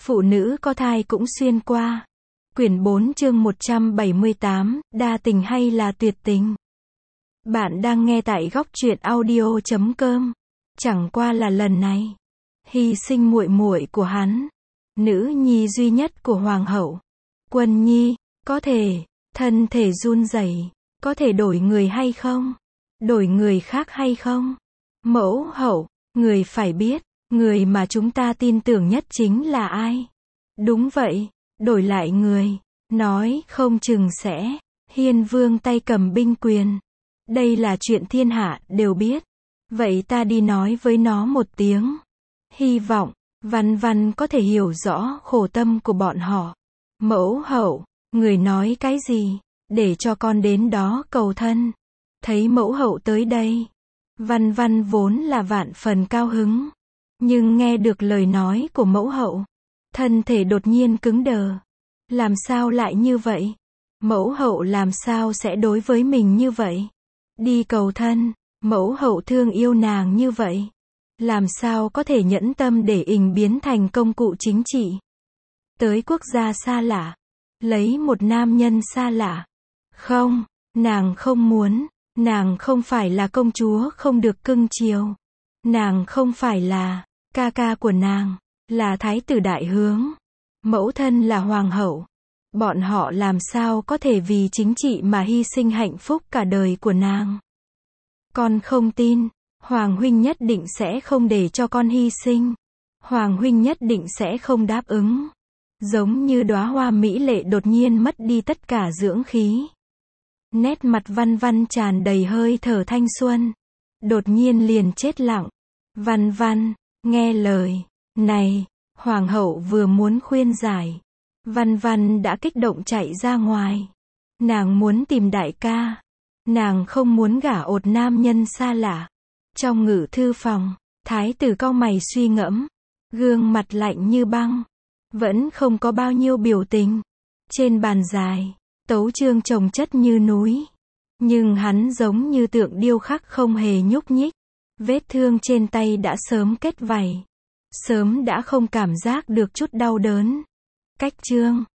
Phụ nữ có thai cũng xuyên qua. Quyển 4 chương 178, đa tình hay là tuyệt tình? Bạn đang nghe tại góc truyện audio.com. Chẳng qua là lần này, hy sinh muội muội của hắn, nữ nhi duy nhất của hoàng hậu. Quân Nhi, có thể, thân thể run rẩy, có thể đổi người hay không? Đổi người khác hay không? Mẫu hậu, người phải biết, người mà chúng ta tin tưởng nhất chính là ai? Đúng vậy, đổi lại người, nói không chừng sẽ. Hiên Vương tay cầm binh quyền. Đây là chuyện thiên hạ đều biết. Vậy ta đi nói với nó một tiếng. Hy vọng, Văn Văn có thể hiểu rõ khổ tâm của bọn họ. Mẫu hậu, người nói cái gì? Để cho con đến đó cầu thân. Thấy mẫu hậu tới đây, Văn Văn vốn là vạn phần cao hứng. Nhưng nghe được lời nói của mẫu hậu, thân thể đột nhiên cứng đờ. Làm sao lại như vậy? Mẫu hậu làm sao sẽ đối với mình như vậy? Đi cầu thân, mẫu hậu thương yêu nàng như vậy. Làm sao có thể nhẫn tâm để ình biến thành công cụ chính trị? Tới quốc gia xa lạ, lấy một nam nhân xa lạ. Không, nàng không muốn, nàng không phải là công chúa không được cưng chiều. Nàng không phải là ca ca của nàng, là thái tử đại hướng. Mẫu thân là hoàng hậu. Bọn họ làm sao có thể vì chính trị mà hy sinh hạnh phúc cả đời của nàng? Con không tin, Hoàng huynh nhất định sẽ không để cho con hy sinh. Hoàng huynh nhất định sẽ không đáp ứng. Giống như đóa hoa mỹ lệ đột nhiên mất đi tất cả dưỡng khí. Nét mặt Văn Văn tràn đầy hơi thở thanh xuân. Đột nhiên liền chết lặng. Văn Văn, nghe lời. Này, hoàng hậu vừa muốn khuyên giải. Văn Văn đã kích động chạy ra ngoài. Nàng muốn tìm đại ca. Nàng không muốn gả ột nam nhân xa lạ. Trong ngự thư phòng, thái tử cau mày suy ngẫm. Gương mặt lạnh như băng. Vẫn không có bao nhiêu biểu tình. Trên bàn dài, tấu chương chồng chất như núi. Nhưng hắn giống như tượng điêu khắc không hề nhúc nhích. Vết thương trên tay đã sớm kết vảy. Sớm đã không cảm giác được chút đau đớn. Cách chương